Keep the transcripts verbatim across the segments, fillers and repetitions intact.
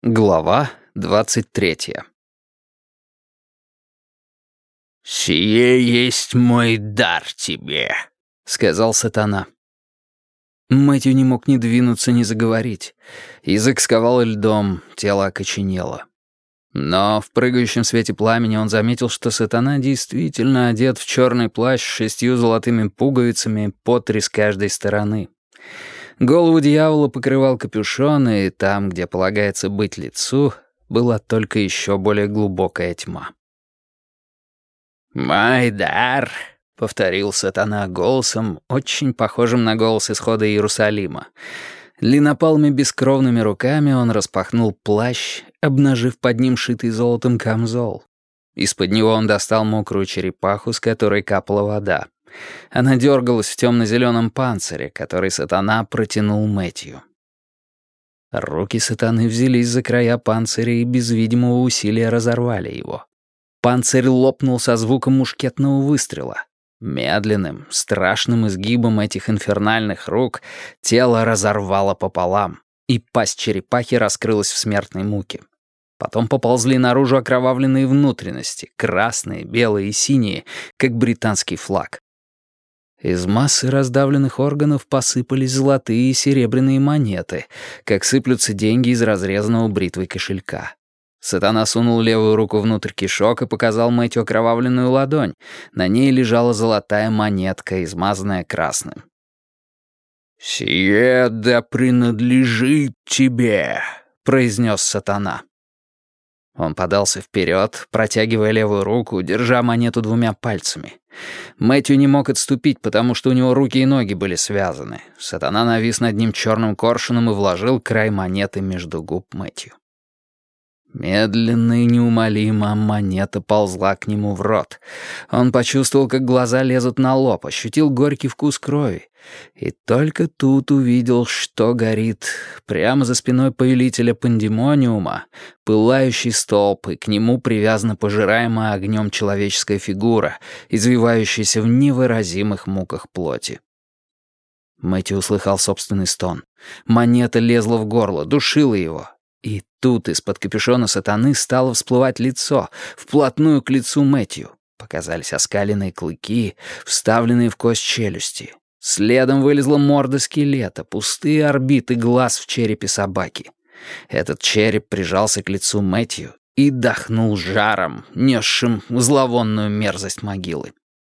Глава двадцать третья. «Сие есть мой дар тебе», — сказал сатана. Мэтью не мог ни двинуться, ни заговорить. Язык сковал льдом, тело окоченело. Но в прыгающем свете пламени он заметил, что сатана действительно одет в черный плащ с шестью золотыми пуговицами по три с каждой стороны. Голову дьявола покрывал капюшон, и там, где полагается быть лицу, была только еще более глубокая тьма. «Мой дар», — повторил сатана голосом, очень похожим на голос исхода Иерусалима. Длиннопалыми бескровными руками он распахнул плащ, обнажив под ним шитый золотом камзол. Из-под него он достал мокрую черепаху, с которой капала вода. Она дергалась в темно-зеленом панцире, который сатана протянул Мэтью. Руки сатаны взялись за края панциря и без видимого усилия разорвали его. Панцирь лопнул со звуком мушкетного выстрела. Медленным, страшным изгибом этих инфернальных рук тело разорвало пополам, и пасть черепахи раскрылась в смертной муке. Потом поползли наружу окровавленные внутренности, красные, белые и синие, как британский флаг. Из массы раздавленных органов посыпались золотые и серебряные монеты, как сыплются деньги из разрезанного бритвой кошелька. Сатана сунул левую руку внутрь кишок и показал Мэтью окровавленную ладонь. На ней лежала золотая монетка, измазанная красным. «Сие да принадлежит тебе», — произнес сатана. Он подался вперед, протягивая левую руку, держа монету двумя пальцами. Мэтью не мог отступить, потому что у него руки и ноги были связаны. Сатана навис над ним черным коршуном и вложил край монеты между губ Мэтью. Медленно и неумолимо монета ползла к нему в рот. Он почувствовал, как глаза лезут на лоб, ощутил горький вкус крови. И только тут увидел, что горит прямо за спиной повелителя пандемониума, пылающий столб, и к нему привязана пожираемая огнем человеческая фигура, извивающаяся в невыразимых муках плоти. Мэтью услыхал собственный стон. Монета лезла в горло, душила его. И тут из-под капюшона сатаны стало всплывать лицо, вплотную к лицу Мэтью. Показались оскаленные клыки, вставленные в кость челюсти. Следом вылезла морда скелета, пустые орбиты глаз в черепе собаки. Этот череп прижался к лицу Мэтью и дохнул жаром, несшим зловонную мерзость могилы.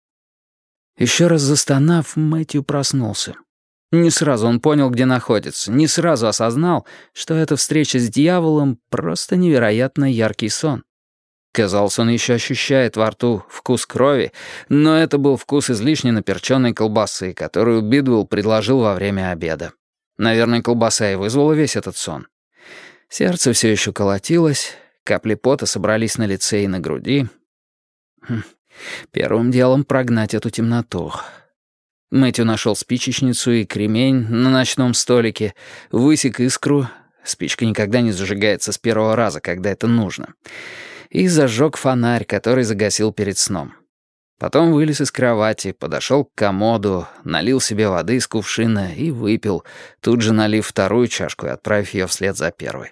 Еще раз застонав, Мэтью проснулся. Не сразу он понял, где находится, не сразу осознал, что эта встреча с дьяволом — просто невероятно яркий сон. Казалось, он еще ощущает во рту вкус крови, но это был вкус излишне наперченной колбасы, которую Бидуэлл предложил во время обеда. Наверное, колбаса и вызвала весь этот сон. Сердце все еще колотилось, капли пота собрались на лице и на груди. Хм. Первым делом прогнать эту темноту. Мэтью нашел спичечницу и кремень на ночном столике, высек искру, спичка никогда не зажигается с первого раза, когда это нужно, и зажег фонарь, который загасил перед сном. Потом вылез из кровати, подошел к комоду, налил себе воды из кувшина и выпил, тут же налив вторую чашку и отправив ее вслед за первой.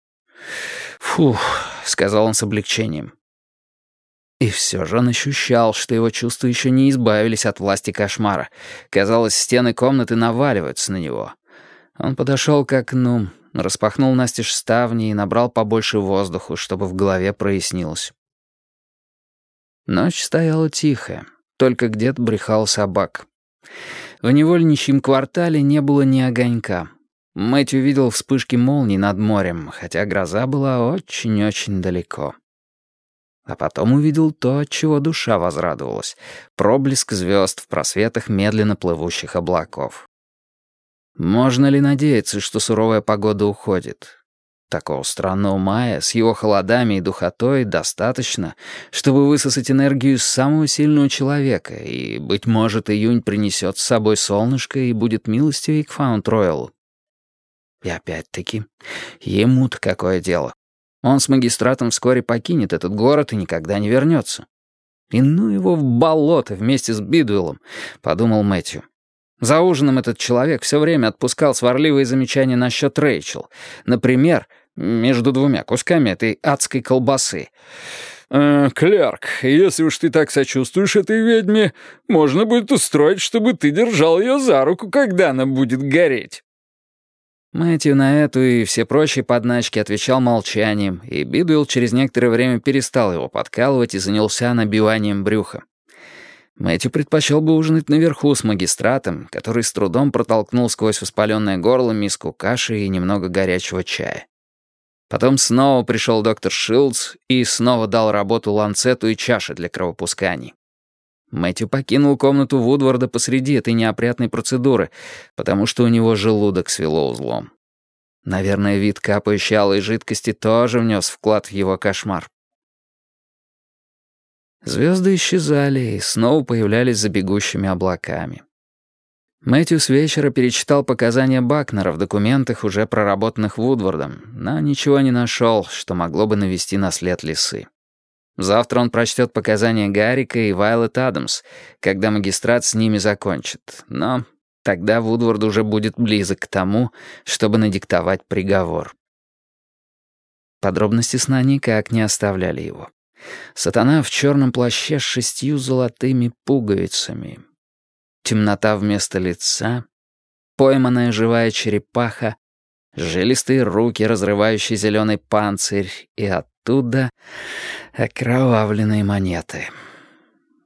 «Фух», — сказал он с облегчением. И все же он ощущал, что его чувства еще не избавились от власти кошмара. Казалось, стены комнаты наваливаются на него. Он подошел к окну, распахнул настежь ставни и набрал побольше воздуху, чтобы в голове прояснилось. Ночь стояла тихая, только где-то брехал собак. В невольничьем квартале не было ни огонька. Мэтью видел вспышки молний над морем, хотя гроза была очень-очень далеко. А потом увидел то, от чего душа возрадовалась — проблеск звезд в просветах медленно плывущих облаков. Можно ли надеяться, что суровая погода уходит? Такого странного мая с его холодами и духотой достаточно, чтобы высосать энергию из самого сильного человека, и, быть может, июнь принесет с собой солнышко и будет милостивее к Фаунд-Роялу. И опять-таки, ему-то какое дело? Он с магистратом вскоре покинет этот город и никогда не вернется. «И ну его в болото вместе с Бидуэллом», — подумал Мэтью. За ужином этот человек все время отпускал сварливые замечания насчет Рэйчел. Например, между двумя кусками этой адской колбасы. Э, «Клерк, если уж ты так сочувствуешь этой ведьме, можно будет устроить, чтобы ты держал ее за руку, когда она будет гореть». Мэтью на эту и все прочие подначки отвечал молчанием, и Бидуэлл через некоторое время перестал его подкалывать и занялся набиванием брюха. Мэтью предпочел бы ужинать наверху с магистратом, который с трудом протолкнул сквозь воспаленное горло миску каши и немного горячего чая. Потом снова пришел доктор Шилдс и снова дал работу ланцету и чаше для кровопусканий. Мэтью покинул комнату Вудварда посреди этой неопрятной процедуры, потому что у него желудок свело узлом. Наверное, вид капающей алой жидкости тоже внес вклад в его кошмар. Звезды исчезали и снова появлялись за бегущими облаками. Мэтью с вечера перечитал показания Бакнера в документах, уже проработанных Вудвардом, но ничего не нашел, что могло бы навести на след лисы. Завтра он прочтет показания Гаррика и Вайлет Адамс, когда магистрат с ними закончит, но тогда Вудвард уже будет близок к тому, чтобы надиктовать приговор. Подробности сна никак не оставляли его. Сатана в черном плаще с шестью золотыми пуговицами. Темнота вместо лица, пойманная живая черепаха, жилистые руки, разрывающие зеленый панцирь, и оттуда окровавленные монеты.